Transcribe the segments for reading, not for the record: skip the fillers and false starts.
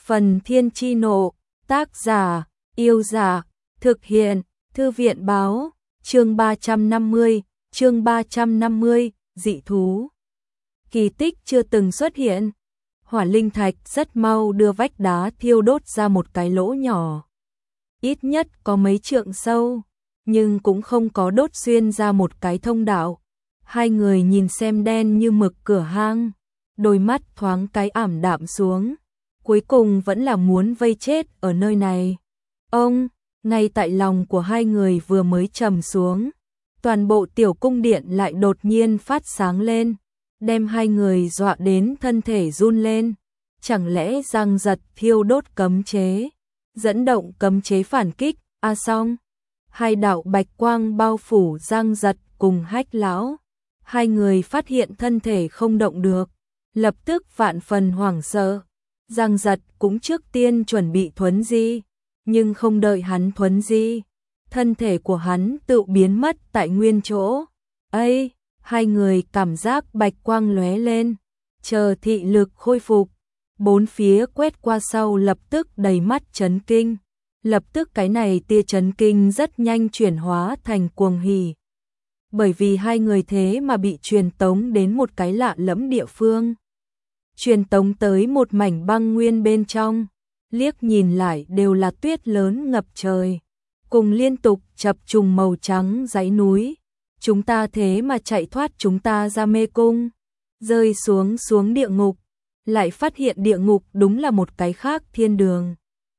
Phần Thiên Chi Nộ, tác giả, Yêu Giả, thực hiện, Thư viện báo, chương 350, dị thú. Kỳ tích chưa từng xuất hiện. Hỏa linh thạch rất mau đưa vách đá thiêu đốt ra một cái lỗ nhỏ. Ít nhất có mấy trượng sâu, nhưng cũng không có đốt xuyên ra một cái thông đạo. Hai người nhìn xem đen như mực cửa hang, đôi mắt thoáng cái ảm đạm xuống. Cuối cùng vẫn là muốn vây chết ở nơi này. Ông, ngay tại lòng của hai người vừa mới trầm xuống, toàn bộ tiểu cung điện lại đột nhiên phát sáng lên, đem hai người dọa đến thân thể run lên. Chẳng lẽ Giang Giật thiêu đốt cấm chế, dẫn động cấm chế phản kích? Xong, hai đạo bạch quang bao phủ Giang Giật cùng Hách lão. Hai người phát hiện thân thể không động được, lập tức vạn phần hoảng sợ. Giang Giật cũng trước tiên chuẩn bị thuấn di, nhưng không đợi hắn thuấn di, thân thể của hắn tự biến mất tại nguyên chỗ. Hai người cảm giác bạch quang lóe lên, chờ thị lực khôi phục, bốn phía quét qua sau lập tức đầy mắt chấn kinh. Lập tức cái này tia chấn kinh rất nhanh chuyển hóa thành cuồng hỉ. Bởi vì hai người thế mà bị truyền tống đến một cái lạ lẫm địa phương. Truyền tống tới một mảnh băng nguyên bên trong, liếc nhìn lại đều là tuyết lớn ngập trời, cùng liên tục chập trùng màu trắng dãy núi. Chúng ta thế mà chạy thoát chúng ta ra mê cung, rơi xuống địa ngục, lại phát hiện địa ngục đúng là một cái khác thiên đường.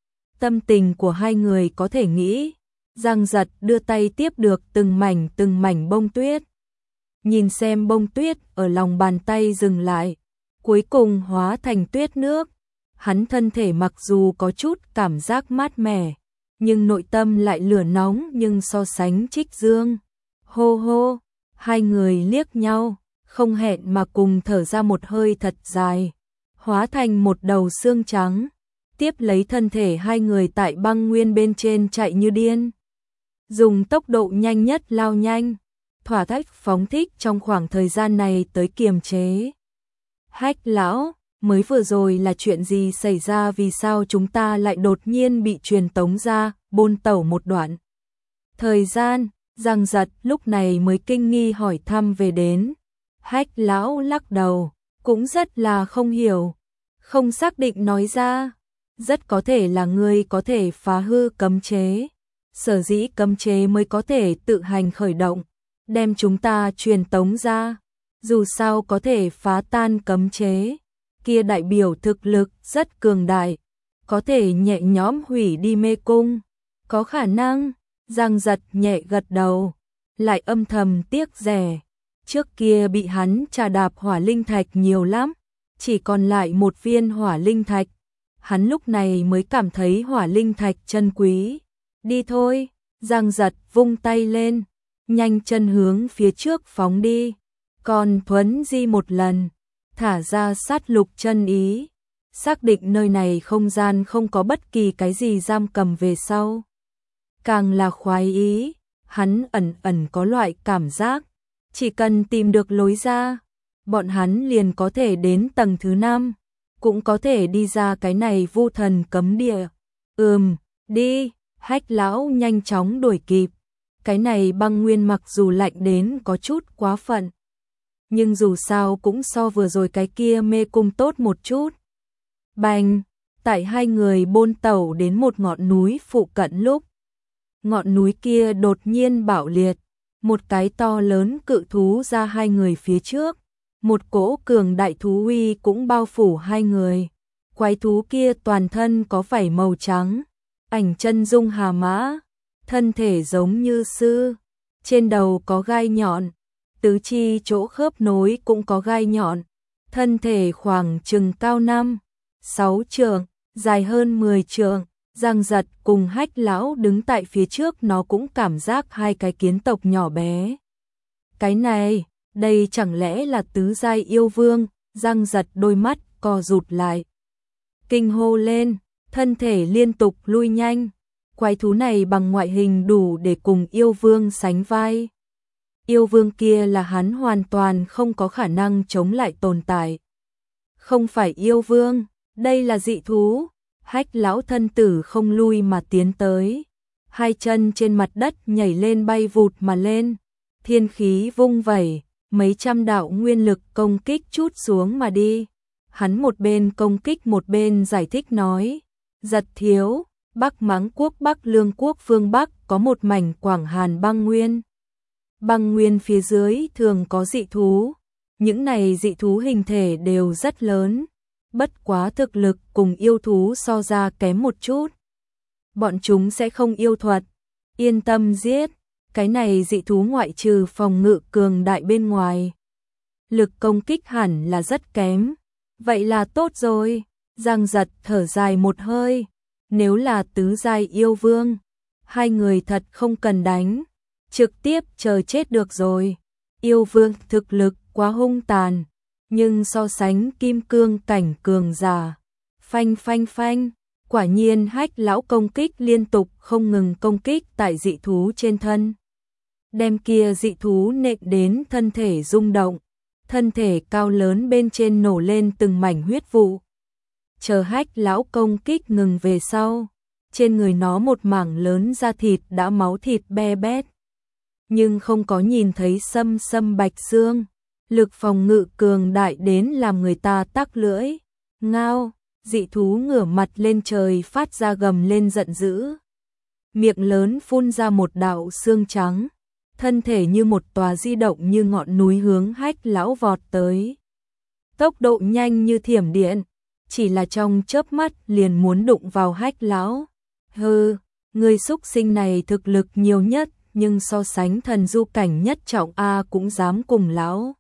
Tâm tình của hai người có thể nghĩ. Giang Giật đưa tay tiếp được từng mảnh bông tuyết. Nhìn xem bông tuyết ở lòng bàn tay dừng lại, cuối cùng hóa thành tuyết nước. Hắn thân thể mặc dù có chút cảm giác mát mẻ, nhưng nội tâm lại lửa nóng nhưng so sánh Trích Dương. Hô hô, hai người liếc nhau, không hẹn mà cùng thở ra một hơi thật dài, hóa thành một đầu xương trắng. Tiếp lấy thân thể hai người tại băng nguyên bên trên chạy như điên, dùng tốc độ nhanh nhất lao nhanh, thỏa thích phóng thích trong khoảng thời gian này tới kiềm chế. Hách lão, mới vừa rồi là chuyện gì xảy ra, vì sao chúng ta lại đột nhiên bị truyền tống ra, bôn tẩu một đoạn thời gian? Giang Giật lúc này mới kinh nghi hỏi thăm về đến. Hách lão lắc đầu, cũng rất là không hiểu, không xác định nói ra. Rất có thể là ngươi có thể phá hư cấm chế, sở dĩ cấm chế mới có thể tự hành khởi động, đem chúng ta truyền tống ra. Dù sao có thể phá tan cấm chế, kia đại biểu thực lực rất cường đại, có thể nhẹ nhõm hủy đi mê cung. Có khả năng. Giang Giật nhẹ gật đầu, lại âm thầm tiếc rẻ. Trước kia bị hắn trà đạp hỏa linh thạch nhiều lắm, chỉ còn lại một viên hỏa linh thạch. Hắn lúc này mới cảm thấy hỏa linh thạch chân quý. Đi thôi. Giang Giật vung tay lên, nhanh chân hướng phía trước phóng đi. Còn thuấn di một lần, thả ra sát lục chân ý, xác định nơi này không gian không có bất kỳ cái gì giam cầm về sau. Càng là khoái ý, hắn ẩn có loại cảm giác, chỉ cần tìm được lối ra, bọn hắn liền có thể đến tầng thứ 5, cũng có thể đi ra cái này vu thần cấm địa. Đi. Hách lão nhanh chóng đuổi kịp. Cái này băng nguyên mặc dù lạnh đến có chút quá phận, nhưng dù sao cũng so vừa rồi cái kia mê cung tốt một chút. Bành, tại hai người bôn tẩu đến một ngọn núi phụ cận lúc, ngọn núi kia đột nhiên bạo liệt, một cái to lớn cự thú ra hai người phía trước, một cỗ cường đại thú uy cũng bao phủ hai người. Quái thú kia toàn thân có vảy màu trắng, ảnh chân dung hà mã, thân thể giống như sư, trên đầu có gai nhọn, tứ chi chỗ khớp nối cũng có gai nhọn, thân thể khoảng chừng cao 5-6 trượng, dài hơn 10 trượng. Giang Giật cùng Hách lão đứng tại phía trước, nó cũng cảm giác hai cái kiến tộc nhỏ bé. Cái này, đây chẳng lẽ là tứ giai yêu vương? Giang Giật đôi mắt co rụt lại, kinh hô lên, thân thể liên tục lui nhanh. Quái thú này bằng ngoại hình đủ để cùng yêu vương sánh vai. Yêu vương kia là hắn hoàn toàn không có khả năng chống lại tồn tại. Không phải yêu vương, đây là dị thú. Hách lão thân tử không lui mà tiến tới, hai chân trên mặt đất nhảy lên bay vụt mà lên, thiên khí vung vẩy, mấy trăm đạo nguyên lực công kích trút xuống mà đi. Hắn một bên công kích một bên giải thích nói, Giật thiếu, Bắc Mãng quốc Bắc Lương quốc phương Bắc có một mảnh Quảng Hàn băng nguyên. Băng nguyên phía dưới thường có dị thú, những này dị thú hình thể đều rất lớn, bất quá thực lực cùng yêu thú so ra kém một chút. Bọn chúng sẽ không yêu thuật, yên tâm giết, cái này dị thú ngoại trừ phòng ngự cường đại bên ngoài. Lực công kích hẳn là rất kém, vậy là tốt rồi, Giang Giật thở dài một hơi, nếu là tứ giai yêu vương, hai người thật không cần đánh, trực tiếp chờ chết được rồi. Yêu vương thực lực quá hung tàn, nhưng so sánh kim cương cảnh cường giả, phanh phanh phanh, quả nhiên Hách lão công kích liên tục không ngừng công kích tại dị thú trên thân. Đem kia dị thú nện đến thân thể rung động, thân thể cao lớn bên trên nổ lên từng mảnh huyết vụ. Chờ Hách lão công kích ngừng về sau, trên người nó một mảng lớn da thịt đã máu thịt be bét, nhưng không có nhìn thấy sâm bạch xương, lực phòng ngự cường đại đến làm người ta tắc lưỡi. Ngao, dị thú ngửa mặt lên trời phát ra gầm lên giận dữ, miệng lớn phun ra một đạo xương trắng, thân thể như một tòa di động như ngọn núi hướng Hách lão vọt tới. Tốc độ nhanh như thiểm điện, chỉ là trong chớp mắt liền muốn đụng vào Hách lão. Hừ, người xúc sinh này thực lực nhiều nhất, nhưng so sánh thần du cảnh nhất trọng A cũng dám cùng lão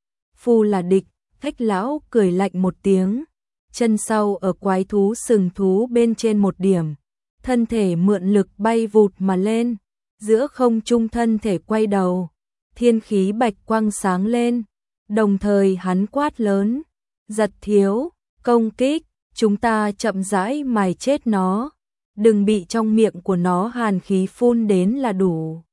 phu là địch. Hách lão cười lạnh một tiếng, chân sau ở quái thú sừng thú bên trên một điểm, thân thể mượn lực bay vụt mà lên, giữa không trung thân thể quay đầu, thiên khí bạch quang sáng lên, đồng thời hắn quát lớn, Giật thiếu, công kích, chúng ta chậm rãi mài chết nó, đừng bị trong miệng của nó hàn khí phun đến là đủ.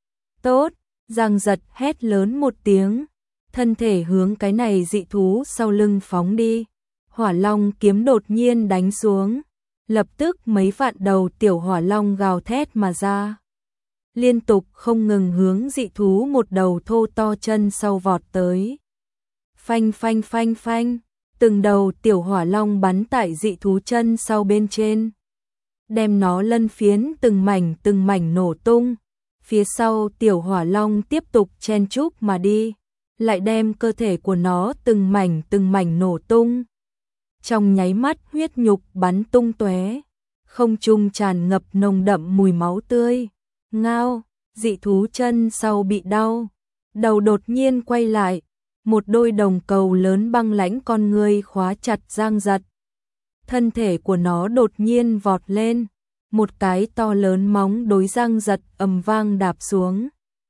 Tốt, Giang Giật hét lớn một tiếng, thân thể hướng cái này dị thú sau lưng phóng đi, hỏa long kiếm đột nhiên đánh xuống, lập tức mấy vạn đầu tiểu hỏa long gào thét mà ra, liên tục không ngừng hướng dị thú một đầu thô to chân sau vọt tới. Phanh phanh phanh phanh, từng đầu tiểu hỏa long bắn tại dị thú chân sau bên trên, đem nó lân phiến từng mảnh nổ tung. Phía sau tiểu hỏa long tiếp tục chen chúc mà đi, lại đem cơ thể của nó từng mảnh nổ tung. Trong nháy mắt huyết nhục bắn tung tóe, không trung tràn ngập nồng đậm mùi máu tươi. Ngao, dị thú chân sau bị đau, đầu đột nhiên quay lại, một đôi đồng cầu lớn băng lãnh con ngươi khóa chặt Giang Giật. Thân thể của nó đột nhiên vọt lên, một cái to lớn móng đối Giang Giật ầm vang đạp xuống.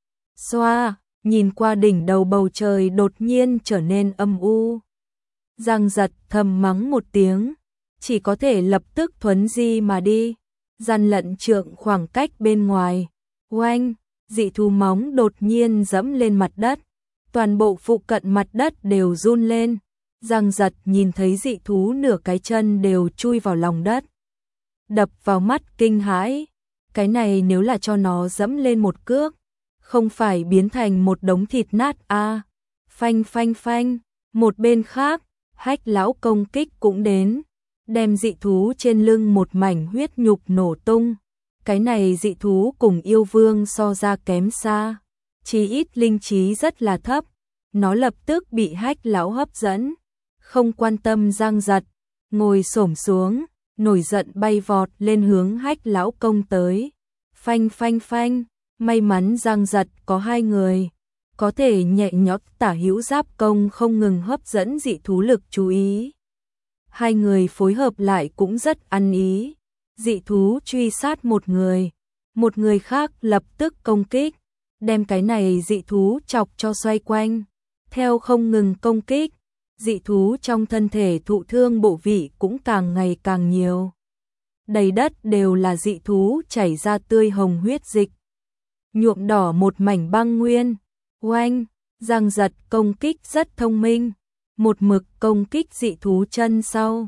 Xoa, nhìn qua đỉnh đầu bầu trời đột nhiên trở nên âm u. Giang Giật thầm mắng một tiếng, chỉ có thể lập tức thuấn di mà đi, gian lận trượng khoảng cách bên ngoài. Oanh, dị thú móng đột nhiên dẫm lên mặt đất, toàn bộ phụ cận mặt đất đều run lên. Giang Giật nhìn thấy dị thú nửa cái chân đều chui vào lòng đất, đập vào mắt kinh hãi, cái này nếu là cho nó dẫm lên một cước, không phải biến thành một đống thịt nát a. Phanh phanh phanh, một bên khác, Hách lão công kích cũng đến, đem dị thú trên lưng một mảnh huyết nhục nổ tung. Cái này dị thú cùng yêu vương so ra kém xa, chí ít linh trí rất là thấp, nó lập tức bị Hách lão hấp dẫn, không quan tâm Giang Giật, ngồi xổm xuống, nổi giận bay vọt lên hướng Hách lão công tới. Phanh phanh phanh, may mắn Giang Giật có hai người, có thể nhẹ nhõm tả hữu giáp công không ngừng hấp dẫn dị thú lực chú ý. Hai người phối hợp lại cũng rất ăn ý, dị thú truy sát một người khác lập tức công kích, đem cái này dị thú chọc cho xoay quanh, theo không ngừng công kích. Dị thú trong thân thể thụ thương bộ vị cũng càng ngày càng nhiều. Đầy đất đều là dị thú chảy ra tươi hồng huyết dịch, nhuộm đỏ một mảnh băng nguyên. Oanh, Giang Giật công kích rất thông minh, một mực công kích dị thú chân sau,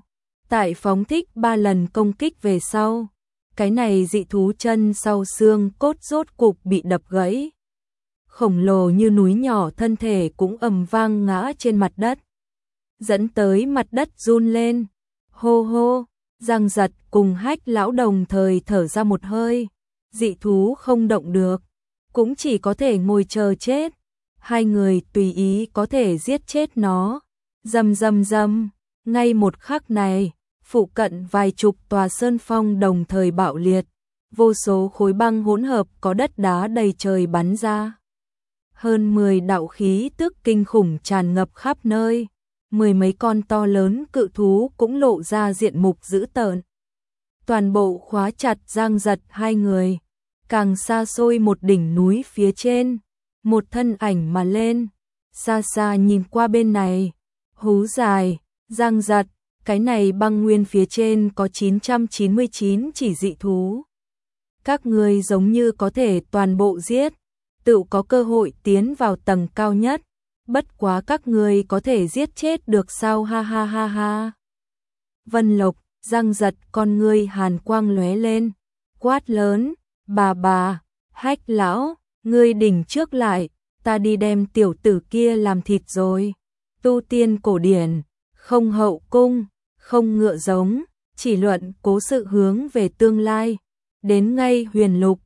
Tại phóng thích 3 lần công kích về sau, cái này dị thú chân sau xương cốt rốt cục bị đập gãy. Khổng lồ như núi nhỏ thân thể cũng ầm vang ngã trên mặt đất, dẫn tới mặt đất run lên. Hô hô, Giang Giật cùng Hách lão đồng thời thở ra một hơi, dị thú không động được, cũng chỉ có thể ngồi chờ chết. Hai người tùy ý có thể giết chết nó. Rầm rầm rầm, ngay một khắc này, phụ cận vài chục tòa sơn phong đồng thời bạo liệt, vô số khối băng hỗn hợp có đất đá đầy trời bắn ra. Hơn 10 đạo khí tức kinh khủng tràn ngập khắp nơi, mười mấy con to lớn cự thú cũng lộ ra diện mục dữ tợn. Toàn bộ khóa chặt Giang Giật hai người, càng xa xôi một đỉnh núi phía trên, một thân ảnh mà lên, xa xa nhìn qua bên này, hú dài, Giang Giật, cái này băng nguyên phía trên có 999 chỉ dị thú. Các ngươi giống như có thể toàn bộ giết, tự có cơ hội tiến vào tầng cao nhất, bất quá các ngươi có thể giết chết được sao, ha ha ha ha. Vân Lộc, Giang Giật con ngươi hàn quang lóe lên, quát lớn, bà, Hách lão, ngươi đỉnh trước lại, ta đi đem tiểu tử kia làm thịt rồi. Tu tiên cổ điển, không hậu cung, không ngựa giống, chỉ luận cố sự hướng về tương lai. Đến ngay huyền lục,